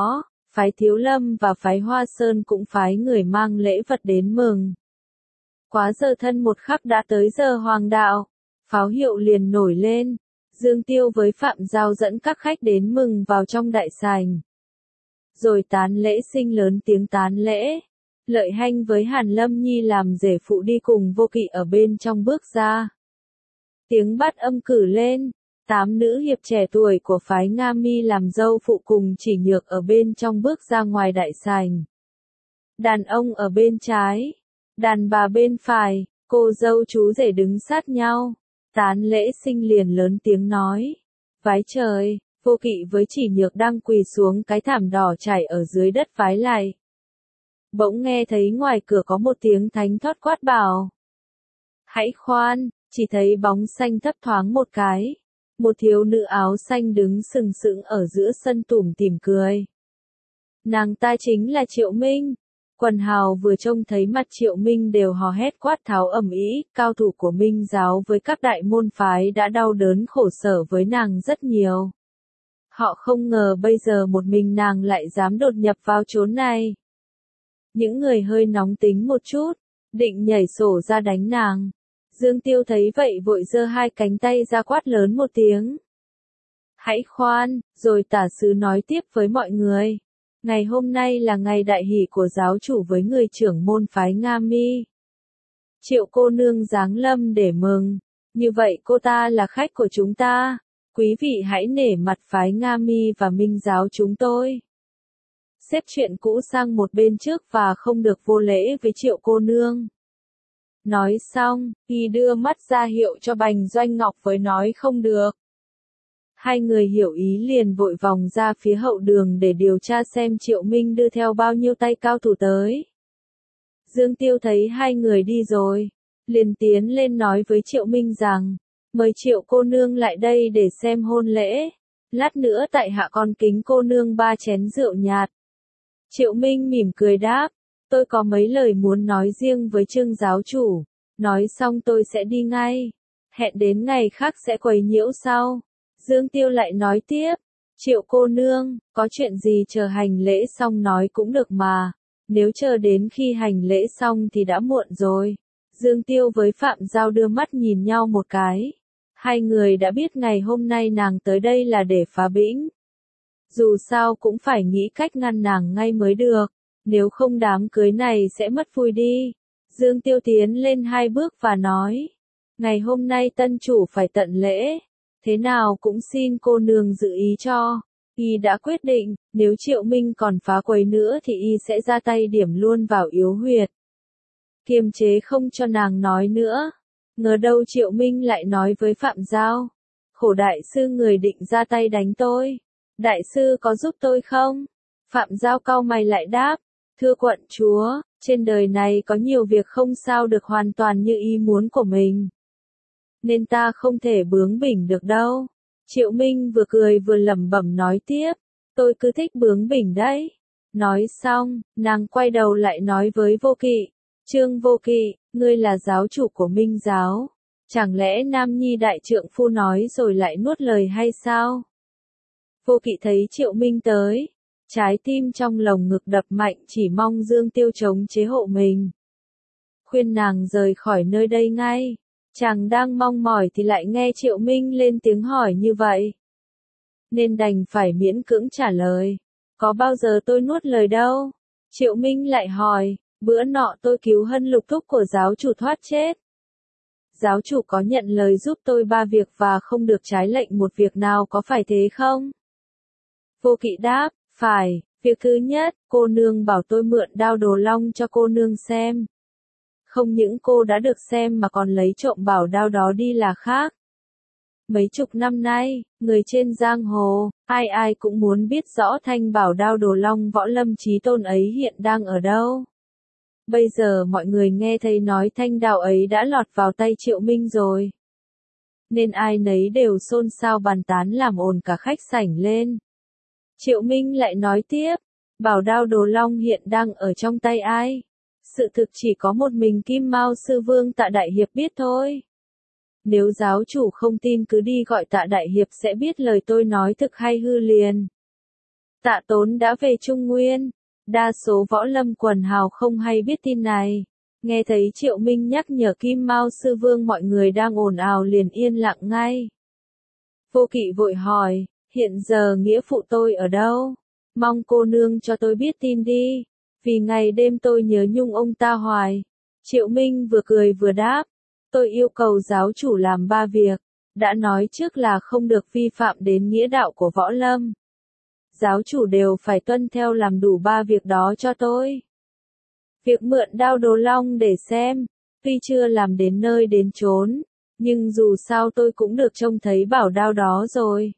Speaker 1: phái Thiếu Lâm và phái Hoa Sơn cũng phái người mang lễ vật đến mừng. Quá giờ thân một khắc đã tới giờ hoàng đạo, pháo hiệu liền nổi lên, Dương Tiêu với Phạm Giao dẫn các khách đến mừng vào trong đại sảnh. Rồi tán lễ sinh lớn tiếng tán lễ. Lợi Hanh với Hàn Lâm Nhi làm rể phụ đi cùng Vô Kỵ ở bên trong bước ra. Tiếng bát âm cử lên, 8 nữ hiệp trẻ tuổi của phái Nga Mi làm dâu phụ cùng Chỉ Nhược ở bên trong bước ra ngoài đại sảnh. Đàn ông ở bên trái, đàn bà bên phải, cô dâu chú rể đứng sát nhau. Tán lễ sinh liền lớn tiếng nói. Vái trời, Vô Kỵ với Chỉ Nhược đang quỳ xuống cái thảm đỏ trải ở dưới đất vái lại. Bỗng nghe thấy ngoài cửa có một tiếng thánh thót quát bảo. Hãy khoan, chỉ thấy bóng xanh thấp thoáng một cái. Một thiếu nữ áo xanh đứng sừng sững ở giữa sân tủm tỉm cười. Nàng ta chính là Triệu Minh. Quần hào vừa trông thấy mặt Triệu Minh đều hò hét quát tháo ầm ĩ, cao thủ của Minh giáo với các đại môn phái đã đau đớn khổ sở với nàng rất nhiều. Họ không ngờ bây giờ một mình nàng lại dám đột nhập vào chốn này. Những người hơi nóng tính một chút, định nhảy sổ ra đánh nàng. Dương Tiêu thấy vậy vội giơ hai cánh tay ra quát lớn một tiếng. Hãy khoan, rồi tả sứ nói tiếp với mọi người. Ngày hôm nay là ngày đại hỷ của giáo chủ với người trưởng môn phái Nga Mi. Triệu cô nương giáng lâm để mừng. Như vậy cô ta là khách của chúng ta. Quý vị hãy nể mặt phái Nga Mi và Minh giáo chúng tôi. Xếp chuyện cũ sang một bên trước và không được vô lễ với Triệu cô nương. Nói xong, y đưa mắt ra hiệu cho Bành Doanh Ngọc với nói không được. Hai người hiểu ý liền vội vòng ra phía hậu đường để điều tra xem Triệu Minh đưa theo bao nhiêu tay cao thủ tới. Dương Tiêu thấy hai người đi rồi, liền tiến lên nói với Triệu Minh rằng, mời Triệu cô nương lại đây để xem hôn lễ. Lát nữa tại hạ con kính cô nương 3 chén rượu nhạt. Triệu Minh mỉm cười đáp, tôi có mấy lời muốn nói riêng với Trương giáo chủ, nói xong tôi sẽ đi ngay, hẹn đến ngày khác sẽ quấy nhiễu sau. Dương Tiêu lại nói tiếp, Triệu cô nương, có chuyện gì chờ hành lễ xong nói cũng được mà, nếu chờ đến khi hành lễ xong thì đã muộn rồi. Dương Tiêu với Phạm Giao đưa mắt nhìn nhau một cái, hai người đã biết ngày hôm nay nàng tới đây là để phá bĩnh. Dù sao cũng phải nghĩ cách ngăn nàng ngay mới được, nếu không đám cưới này sẽ mất vui đi. Dương Tiêu tiến lên 2 bước và nói, ngày hôm nay tân chủ phải tận lễ, thế nào cũng xin cô nương dự ý cho. Y đã quyết định, nếu Triệu Minh còn phá quấy nữa thì y sẽ ra tay điểm luôn vào yếu huyệt. Kiềm chế không cho nàng nói nữa. Ngờ đâu Triệu Minh lại nói với Phạm Giao, khổ đại sư người định ra tay đánh tôi. Đại sư có giúp tôi không? Phạm Giao cau mày lại đáp, thưa quận chúa, trên đời này có nhiều việc không sao được hoàn toàn như ý muốn của mình. Nên ta không thể bướng bỉnh được đâu. Triệu Minh vừa cười vừa lẩm bẩm nói tiếp, tôi cứ thích bướng bỉnh đấy. Nói xong, nàng quay đầu lại nói với Vô Kỵ, Trương Vô Kỵ, ngươi là giáo chủ của Minh giáo. Chẳng lẽ Nam Nhi đại trượng phu nói rồi lại nuốt lời hay sao? Vô Kỵ thấy Triệu Minh tới, trái tim trong lồng ngực đập mạnh chỉ mong Dương Tiêu chống chế hộ mình. Khuyên nàng rời khỏi nơi đây ngay. Chàng đang mong mỏi thì lại nghe Triệu Minh lên tiếng hỏi như vậy. Nên đành phải miễn cưỡng trả lời. Có bao giờ tôi nuốt lời đâu? Triệu Minh lại hỏi, bữa nọ tôi cứu Hân Lục thúc của giáo chủ thoát chết. Giáo chủ có nhận lời giúp tôi 3 việc và không được trái lệnh một việc nào có phải thế không? Vô Kỵ đáp, phải, việc thứ nhất, cô nương bảo tôi mượn đao Đồ Long cho cô nương xem. Không những cô đã được xem mà còn lấy trộm bảo đao đó đi là khác. Mấy chục năm nay, người trên giang hồ, ai ai cũng muốn biết rõ thanh bảo đao Đồ Long Võ Lâm Chí Tôn ấy hiện đang ở đâu. Bây giờ mọi người nghe thấy nói thanh đao ấy đã lọt vào tay Triệu Minh rồi. Nên ai nấy đều xôn xao bàn tán làm ồn cả khách sảnh lên. Triệu Minh lại nói tiếp, bảo đao Đồ Long hiện đang ở trong tay ai? Sự thực chỉ có một mình Kim Mao Sư Vương Tạ Đại Hiệp biết thôi. Nếu giáo chủ không tin cứ đi gọi Tạ Đại Hiệp sẽ biết lời tôi nói thực hay hư liền. Tạ Tốn đã về Trung Nguyên. Đa số võ lâm quần hào không hay biết tin này. Nghe thấy Triệu Minh nhắc nhở Kim Mao Sư Vương mọi người đang ồn ào liền yên lặng ngay. Vô Kỵ vội hỏi, hiện giờ nghĩa phụ tôi ở đâu? Mong cô nương cho tôi biết tin đi, vì ngày đêm tôi nhớ nhung ông ta hoài. Triệu Minh vừa cười vừa đáp, tôi yêu cầu giáo chủ làm 3 việc, đã nói trước là không được vi phạm đến nghĩa đạo của võ lâm. Giáo chủ đều phải tuân theo làm đủ 3 việc đó cho tôi. Việc mượn đao Đồ Long để xem, tuy chưa làm đến nơi đến chốn, nhưng dù sao tôi cũng được trông thấy bảo đao đó rồi.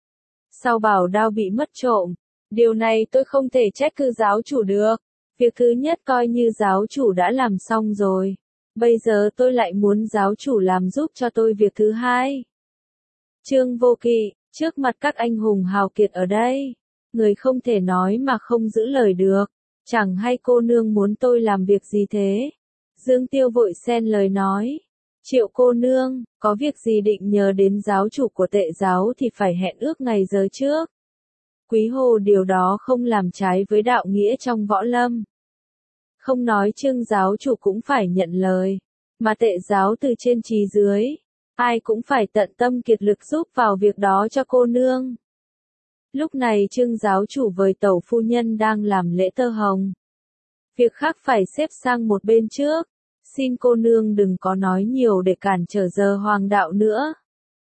Speaker 1: Sau bảo đao bị mất trộm, điều này tôi không thể trách cứ giáo chủ được. Việc thứ nhất coi như giáo chủ đã làm xong rồi. Bây giờ tôi lại muốn giáo chủ làm giúp cho tôi việc thứ hai. Trương Vô Kỵ, trước mặt các anh hùng hào kiệt ở đây, người không thể nói mà không giữ lời được. Chẳng hay cô nương muốn tôi làm việc gì thế? Dương Tiêu vội xen lời nói. Triệu cô nương, có việc gì định nhờ đến giáo chủ của Tệ giáo thì phải hẹn ước ngày giờ trước. Quý hồ điều đó không làm trái với đạo nghĩa trong võ lâm. Không nói Trương giáo chủ cũng phải nhận lời, mà Tệ giáo từ trên chí dưới, ai cũng phải tận tâm kiệt lực giúp vào việc đó cho cô nương. Lúc này Trương giáo chủ với tẩu phu nhân đang làm lễ tơ hồng. Việc khác phải xếp sang một bên trước, xin cô nương đừng có nói nhiều để cản trở giờ hoàng đạo nữa.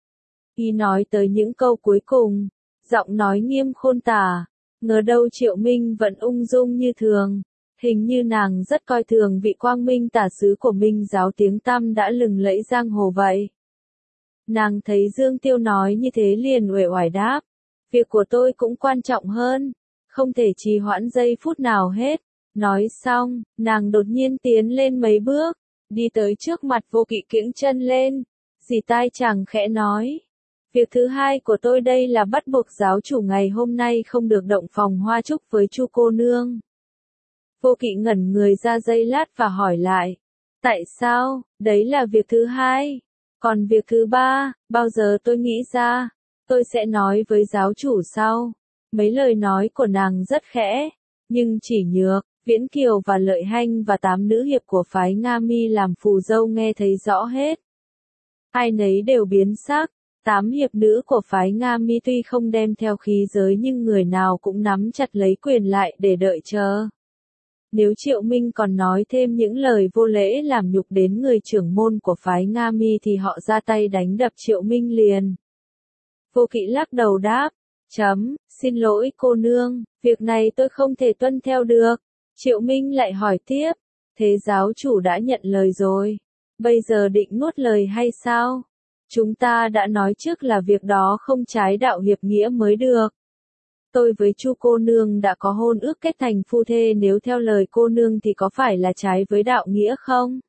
Speaker 1: Y nói tới những câu cuối cùng, giọng nói nghiêm khôn tả, ngờ đâu Triệu Minh vẫn ung dung như thường, hình như nàng rất coi thường vị quang minh tả sứ của Minh giáo tiếng tăm đã lừng lẫy giang hồ vậy. Nàng thấy Dương Tiêu nói như thế liền uể oải đáp, việc của tôi cũng quan trọng hơn, không thể trì hoãn giây phút nào hết. Nói xong, nàng đột nhiên tiến lên mấy bước, đi tới trước mặt Vô Kỵ kiễng chân lên, dì tai chàng khẽ nói. Việc thứ hai của tôi đây là bắt buộc giáo chủ ngày hôm nay không được động phòng hoa trúc với Chu cô nương. Vô Kỵ ngẩn người ra giây lát và hỏi lại. Tại sao? Đấy là việc thứ hai. Còn việc thứ ba, bao giờ tôi nghĩ ra, tôi sẽ nói với giáo chủ sau. Mấy lời nói của nàng rất khẽ, nhưng chỉ nhược, Viễn Kiều và Lợi Hanh và 8 nữ hiệp của phái Nga Mi làm phù dâu nghe thấy rõ hết. Ai nấy đều biến sắc, 8 hiệp nữ của phái Nga Mi tuy không đem theo khí giới nhưng người nào cũng nắm chặt lấy quyền lại để đợi chờ. Nếu Triệu Minh còn nói thêm những lời vô lễ làm nhục đến người trưởng môn của phái Nga Mi thì họ ra tay đánh đập Triệu Minh liền. Vô Kỵ lắc đầu đáp, xin lỗi cô nương, việc này tôi không thể tuân theo được. Triệu Minh lại hỏi tiếp, thế giáo chủ đã nhận lời rồi, bây giờ định nuốt lời hay sao? Chúng ta đã nói trước là việc đó không trái đạo hiệp nghĩa mới được. Tôi với Chu cô nương đã có hôn ước kết thành phu thê, nếu theo lời cô nương thì có phải là trái với đạo nghĩa không?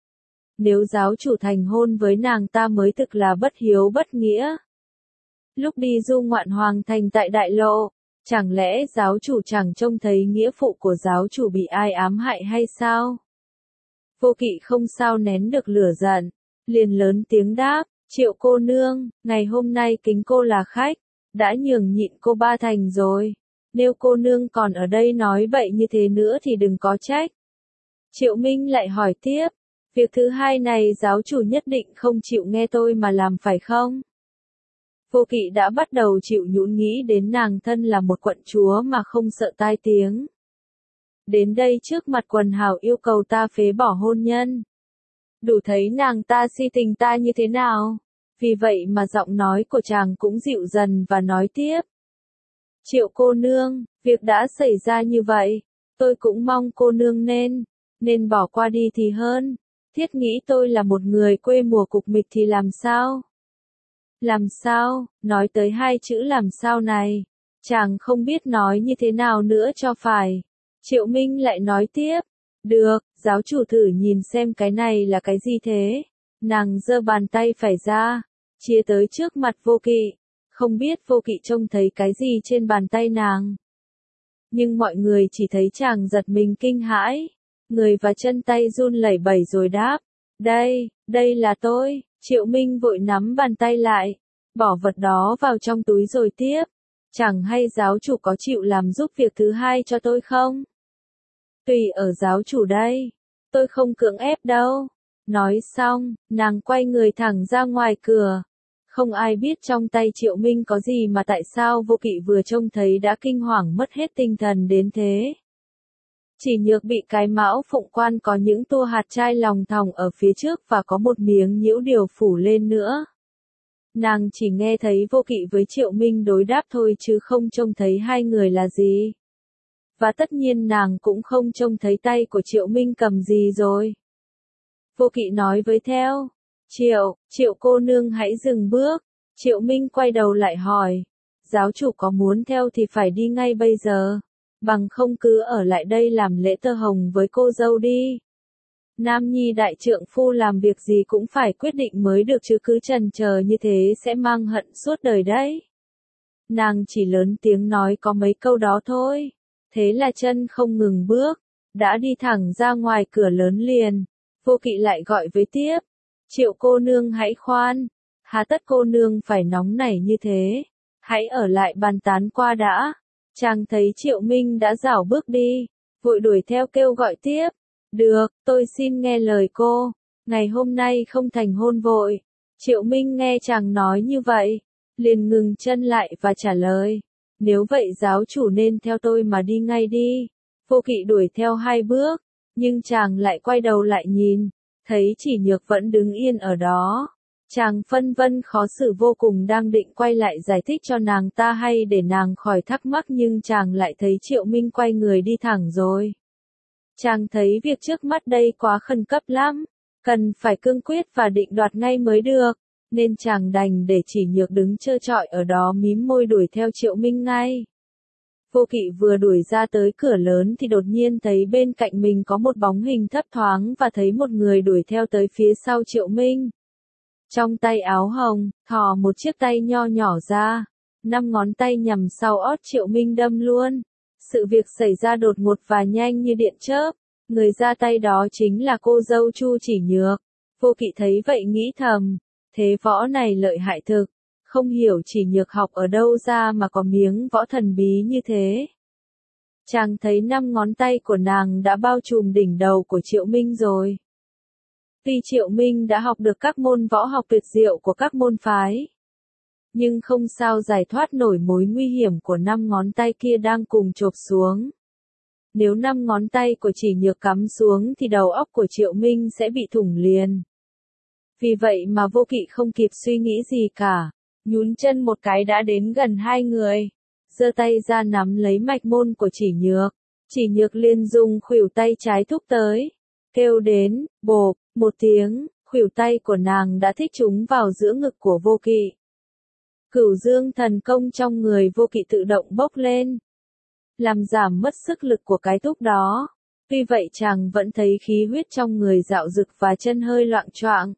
Speaker 1: Nếu giáo chủ thành hôn với nàng ta mới thực là bất hiếu bất nghĩa. Lúc đi du ngoạn hoàng thành tại Đại Lộ, chẳng lẽ giáo chủ chẳng trông thấy nghĩa phụ của giáo chủ bị ai ám hại hay sao? Vô Kỵ không sao nén được lửa giận, liền lớn tiếng đáp, Triệu cô nương, ngày hôm nay kính cô là khách, đã nhường nhịn cô 3 thành rồi. Nếu cô nương còn ở đây nói bậy như thế nữa thì đừng có trách. Triệu Minh lại hỏi tiếp, việc thứ hai này giáo chủ nhất định không chịu nghe tôi mà làm phải không? Vô Kỵ đã bắt đầu chịu nhũn nghĩ đến nàng thân là một quận chúa mà không sợ tai tiếng. Đến đây trước mặt quần hào yêu cầu ta phế bỏ hôn nhân. Đủ thấy nàng ta si tình ta như thế nào. Vì vậy mà giọng nói của chàng cũng dịu dần và nói tiếp. Triệu cô nương, việc đã xảy ra như vậy, tôi cũng mong cô nương nên bỏ qua đi thì hơn. Thiết nghĩ tôi là một người quê mùa cục mịch thì làm sao? Làm sao? Nói tới 2 chữ làm sao này, chàng không biết nói như thế nào nữa cho phải. Triệu Minh lại nói tiếp, được, giáo chủ thử nhìn xem cái này là cái gì thế. Nàng giơ bàn tay phải ra, chia tới trước mặt Vô Kỵ, không biết Vô Kỵ trông thấy cái gì trên bàn tay nàng. Nhưng mọi người chỉ thấy chàng giật mình kinh hãi, người và chân tay run lẩy bẩy rồi đáp, đây là tôi. Triệu Minh vội nắm bàn tay lại, bỏ vật đó vào trong túi rồi tiếp, Chẳng hay giáo chủ có chịu làm giúp việc thứ hai cho tôi không? Tùy ở giáo chủ đây, tôi không cưỡng ép đâu. Nói xong, nàng quay người thẳng ra ngoài cửa. Không ai biết trong tay Triệu Minh có gì mà tại sao Vô Kỵ vừa trông thấy đã kinh hoàng mất hết tinh thần đến thế. Chỉ Nhược bị cái mão phụng quan có những tua hạt trai lòng thòng ở phía trước và có một miếng nhiễu điều phủ lên nữa. Nàng chỉ nghe thấy Vô Kỵ với Triệu Minh đối đáp thôi chứ không trông thấy hai người là gì. Và tất nhiên nàng cũng không trông thấy tay của Triệu Minh cầm gì rồi. Vô Kỵ nói với theo. Triệu cô nương hãy dừng bước. Triệu Minh quay đầu lại hỏi. Giáo chủ có muốn theo thì phải đi ngay bây giờ. Bằng không cứ ở lại đây làm lễ tơ hồng với cô dâu đi. Nam nhi đại trượng phu làm việc gì cũng phải quyết định mới được chứ cứ chần chờ như thế sẽ mang hận suốt đời đấy. Nàng chỉ lớn tiếng nói có mấy câu đó thôi. Thế là chân không ngừng bước. Đã đi thẳng ra ngoài cửa lớn liền. Vô Kỵ lại gọi với tiếp. Triệu cô nương hãy khoan. Hà tất cô nương phải nóng nảy như thế. Hãy ở lại bàn tán qua đã. Chàng thấy Triệu Minh đã rảo bước đi. Vội đuổi theo kêu gọi tiếp. Được, tôi xin nghe lời cô. Ngày hôm nay không thành hôn vội. Triệu Minh nghe chàng nói như vậy. Liền ngừng chân lại và trả lời. Nếu vậy giáo chủ nên theo tôi mà đi ngay đi. Vô Kỵ đuổi theo 2 bước. Nhưng chàng lại quay đầu lại nhìn. Thấy Chỉ Nhược vẫn đứng yên ở đó. Chàng phân vân khó xử vô cùng đang định quay lại giải thích cho nàng ta hay để nàng khỏi thắc mắc nhưng chàng lại thấy Triệu Minh quay người đi thẳng rồi. Chàng thấy việc trước mắt đây quá khẩn cấp lắm. Cần phải cương quyết và định đoạt ngay mới được. Nên chàng đành để Chỉ Nhược đứng trơ trọi ở đó mím môi đuổi theo Triệu Minh ngay. Vô Kỵ vừa đuổi ra tới cửa lớn thì đột nhiên thấy bên cạnh mình có một bóng hình thấp thoáng và thấy một người đuổi theo tới phía sau Triệu Minh. Trong tay áo hồng, thò một chiếc tay nho nhỏ ra, 5 ngón tay nhằm sau ót Triệu Minh đâm luôn. Sự việc xảy ra đột ngột và nhanh như điện chớp, người ra tay đó chính là cô dâu Chu Chỉ Nhược. Vô Kỵ thấy vậy nghĩ thầm, thế võ này lợi hại thực. Không hiểu Chỉ Nhược học ở đâu ra mà có miếng võ thần bí như thế. Chàng thấy 5 ngón tay của nàng đã bao trùm đỉnh đầu của Triệu Minh rồi. Tuy Triệu Minh đã học được các môn võ học tuyệt diệu của các môn phái, nhưng không sao giải thoát nổi mối nguy hiểm của 5 ngón tay kia đang cùng chộp xuống. Nếu 5 ngón tay của Chỉ Nhược cắm xuống thì đầu óc của Triệu Minh sẽ bị thủng liền. Vì vậy mà Vô Kỵ không kịp suy nghĩ gì cả. Nhún chân một cái đã đến gần 2 người. Giơ tay ra nắm lấy mạch môn của Chỉ Nhược. Chỉ Nhược liền dùng khuỷu tay trái thúc tới. Kêu đến, bộp, một tiếng, khuỷu tay của nàng đã thích trúng vào giữa ngực của Vô Kỵ. Cửu dương thần công trong người Vô Kỵ tự động bốc lên. Làm giảm mất sức lực của cái thúc đó. Tuy vậy chàng vẫn thấy khí huyết trong người dạo dực và chân hơi loạng choạng.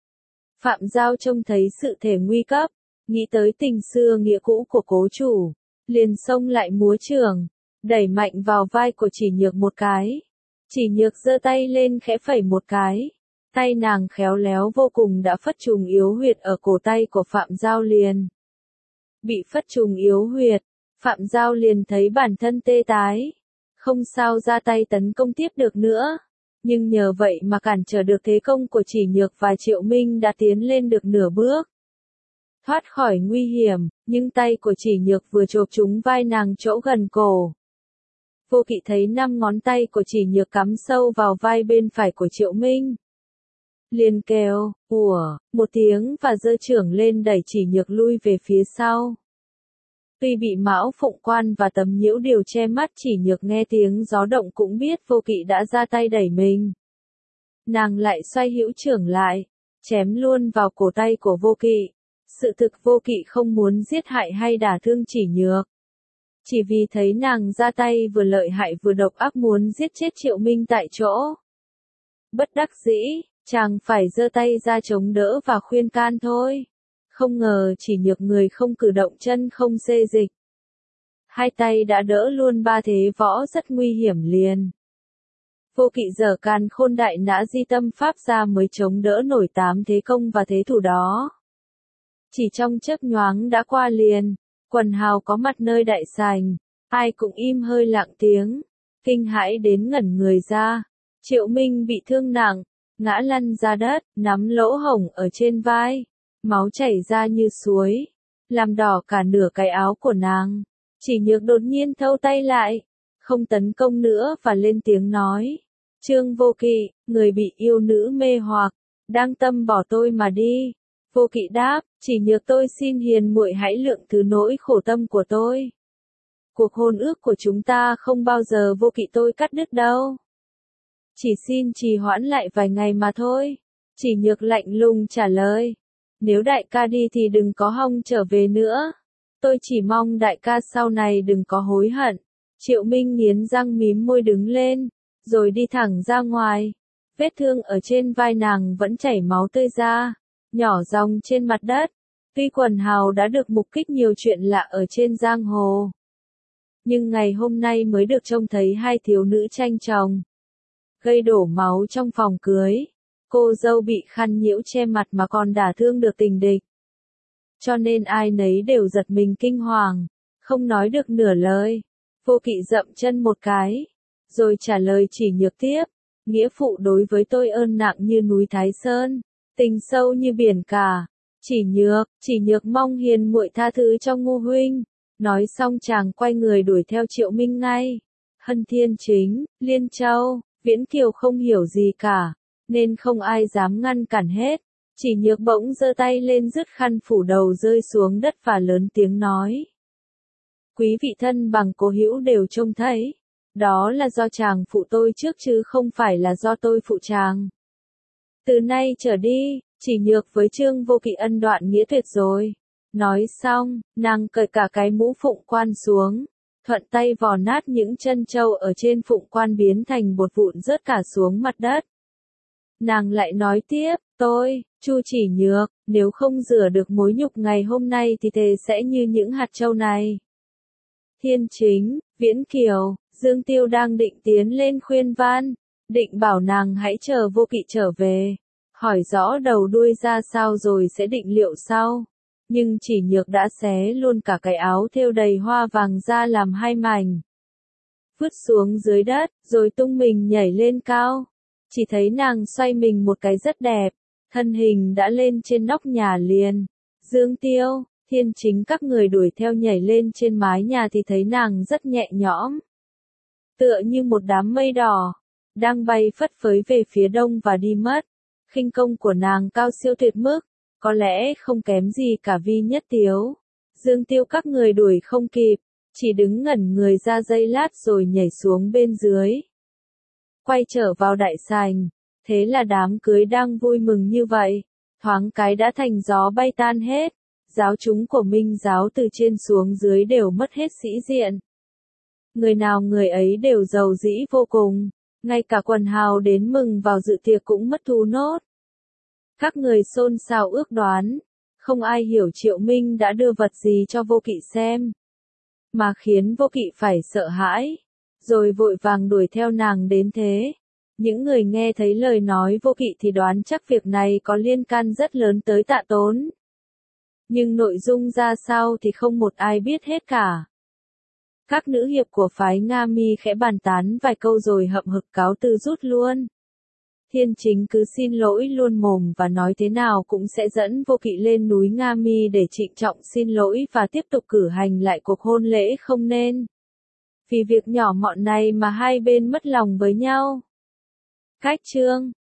Speaker 1: Phạm Giao trông thấy sự thể nguy cấp. Nghĩ tới tình xưa nghĩa cũ của cố chủ, liền xông lại múa chưởng, đẩy mạnh vào vai của Chỉ Nhược một cái. Chỉ Nhược giơ tay lên khẽ phẩy một cái. Tay nàng khéo léo vô cùng đã phất trùng yếu huyệt ở cổ tay của Phạm Giao liền. Bị phất trùng yếu huyệt, Phạm Giao liền thấy bản thân tê tái. Không sao ra tay tấn công tiếp được nữa. Nhưng nhờ vậy mà cản trở được thế công của Chỉ Nhược và Triệu Minh đã tiến lên được nửa bước. Thoát khỏi nguy hiểm, nhưng tay của Chỉ Nhược vừa chộp trúng vai nàng chỗ gần cổ. Vô Kỵ thấy 5 ngón tay của Chỉ Nhược cắm sâu vào vai bên phải của Triệu Minh. Liền kêu, một tiếng và giơ chưởng lên đẩy Chỉ Nhược lui về phía sau. Tuy bị mão phụng quan và tấm nhiễu điều che mắt Chỉ Nhược nghe tiếng gió động cũng biết Vô Kỵ đã ra tay đẩy mình. Nàng lại xoay hữu chưởng lại, chém luôn vào cổ tay của Vô Kỵ. Sự thực Vô Kỵ không muốn giết hại hay đả thương Chỉ Nhược. Chỉ vì thấy nàng ra tay vừa lợi hại vừa độc ác muốn giết chết Triệu Minh tại chỗ. Bất đắc dĩ, chàng phải giơ tay ra chống đỡ và khuyên can thôi. Không ngờ Chỉ Nhược người không cử động chân không xê dịch. 2 tay đã đỡ luôn 3 thế võ rất nguy hiểm liền. Vô Kỵ giở càn khôn đại nã di tâm pháp ra mới chống đỡ nổi 8 thế công và thế thủ đó. Chỉ trong chớp nhoáng đã qua liền. Quần hào có mặt nơi đại sảnh, ai cũng im hơi lặng tiếng, kinh hãi đến ngẩn người ra. Triệu Minh bị thương nặng, ngã lăn ra đất, nắm lỗ hổng ở trên vai, máu chảy ra như suối, làm đỏ cả nửa cái áo của nàng. Chỉ Nhược đột nhiên thâu tay lại, không tấn công nữa và lên tiếng nói. Trương Vô Kỵ, người bị yêu nữ mê hoặc, đang tâm bỏ tôi mà đi. Vô Kỵ đáp, Chỉ Nhược tôi xin hiền muội hãy lượng thứ nỗi khổ tâm của tôi. Cuộc hôn ước của chúng ta không bao giờ Vô Kỵ tôi cắt đứt đâu. Chỉ xin trì hoãn lại vài ngày mà thôi. Chỉ Nhược lạnh lùng trả lời. Nếu đại ca đi thì đừng có hòng trở về nữa. Tôi chỉ mong đại ca sau này đừng có hối hận. Triệu Minh nghiến răng mím môi đứng lên, rồi đi thẳng ra ngoài. Vết thương ở trên vai nàng vẫn chảy máu tươi ra, nhỏ ròng trên mặt đất. Tuy quần hào đã được mục kích nhiều chuyện lạ ở trên giang hồ, nhưng ngày hôm nay mới được trông thấy hai thiếu nữ tranh chồng, gây đổ máu trong phòng cưới. Cô dâu bị khăn nhiễu che mặt mà còn đả thương được tình địch. Cho nên ai nấy đều giật mình kinh hoàng, không nói được nửa lời. Vô Kỵ dậm chân một cái, rồi trả lời Chỉ Nhược tiếp. Nghĩa phụ đối với tôi ơn nặng như núi Thái Sơn, tình sâu như biển cả. Chỉ Nhược mong hiền muội tha thứ cho Ngô huynh. Nói xong chàng quay người đuổi theo Triệu Minh ngay. Hân Thiên Chính, Liên Châu, Viễn Kiều không hiểu gì cả, nên không ai dám ngăn cản hết. Chỉ Nhược bỗng giơ tay lên dứt khăn phủ đầu rơi xuống đất và lớn tiếng nói. Quý vị thân bằng cố hữu đều trông thấy. Đó là do chàng phụ tôi trước chứ không phải là do tôi phụ chàng. Từ nay trở đi, Chỉ Nhược với Trương Vô Kỵ ân đoạn nghĩa tuyệt rồi. Nói xong, nàng cởi cả cái mũ phụng quan xuống, thuận tay vò nát những chân châu ở trên phụng quan biến thành bột vụn rớt cả xuống mặt đất. Nàng lại nói tiếp, tôi, Chu Chỉ Nhược, nếu không rửa được mối nhục ngày hôm nay thì thề sẽ như những hạt châu này. Thiên Chính, Viễn Kiều, Dương Tiêu đang định tiến lên khuyên van, định bảo nàng hãy chờ Vô Kỵ trở về, hỏi rõ đầu đuôi ra sao rồi sẽ định liệu sau. Nhưng Chỉ Nhược đã xé luôn cả cái áo thêu đầy hoa vàng ra làm hai mảnh, vứt xuống dưới đất, rồi tung mình nhảy lên cao. Chỉ thấy nàng xoay mình một cái rất đẹp, thân hình đã lên trên nóc nhà liền. Dương Tiêu, Thiên Chính các người đuổi theo nhảy lên trên mái nhà thì thấy nàng rất nhẹ nhõm, tựa như một đám mây đỏ, đang bay phất phới về phía đông và đi mất. Khinh công của nàng cao siêu tuyệt mức, có lẽ không kém gì cả Vi Nhất Tiếu. Dương Tiêu các người đuổi không kịp, chỉ đứng ngẩn người ra giây lát rồi nhảy xuống bên dưới, quay trở vào đại sảnh. Thế là đám cưới đang vui mừng như vậy, thoáng cái đã thành gió bay tan hết. Giáo chúng của Minh giáo từ trên xuống dưới đều mất hết sĩ diện. Người nào người ấy đều giàu dĩ vô cùng, ngay cả quần hào đến mừng vào dự tiệc cũng mất thú nốt. Các người xôn xao ước đoán, không ai hiểu Triệu Minh đã đưa vật gì cho Vô Kỵ xem, mà khiến Vô Kỵ phải sợ hãi, rồi vội vàng đuổi theo nàng đến thế. Những người nghe thấy lời nói Vô Kỵ thì đoán chắc việc này có liên can rất lớn tới Tạ Tốn. Nhưng nội dung ra sao thì không một ai biết hết cả. Các nữ hiệp của phái Nga Mi khẽ bàn tán vài câu rồi hậm hực cáo từ rút luôn. Thiên Chính cứ xin lỗi luôn mồm và nói thế nào cũng sẽ dẫn Vô Kỵ lên núi Nga Mi để trịnh trọng xin lỗi và tiếp tục cử hành lại cuộc hôn lễ không nên. Vì việc nhỏ mọn này mà hai bên mất lòng với nhau. Cách chương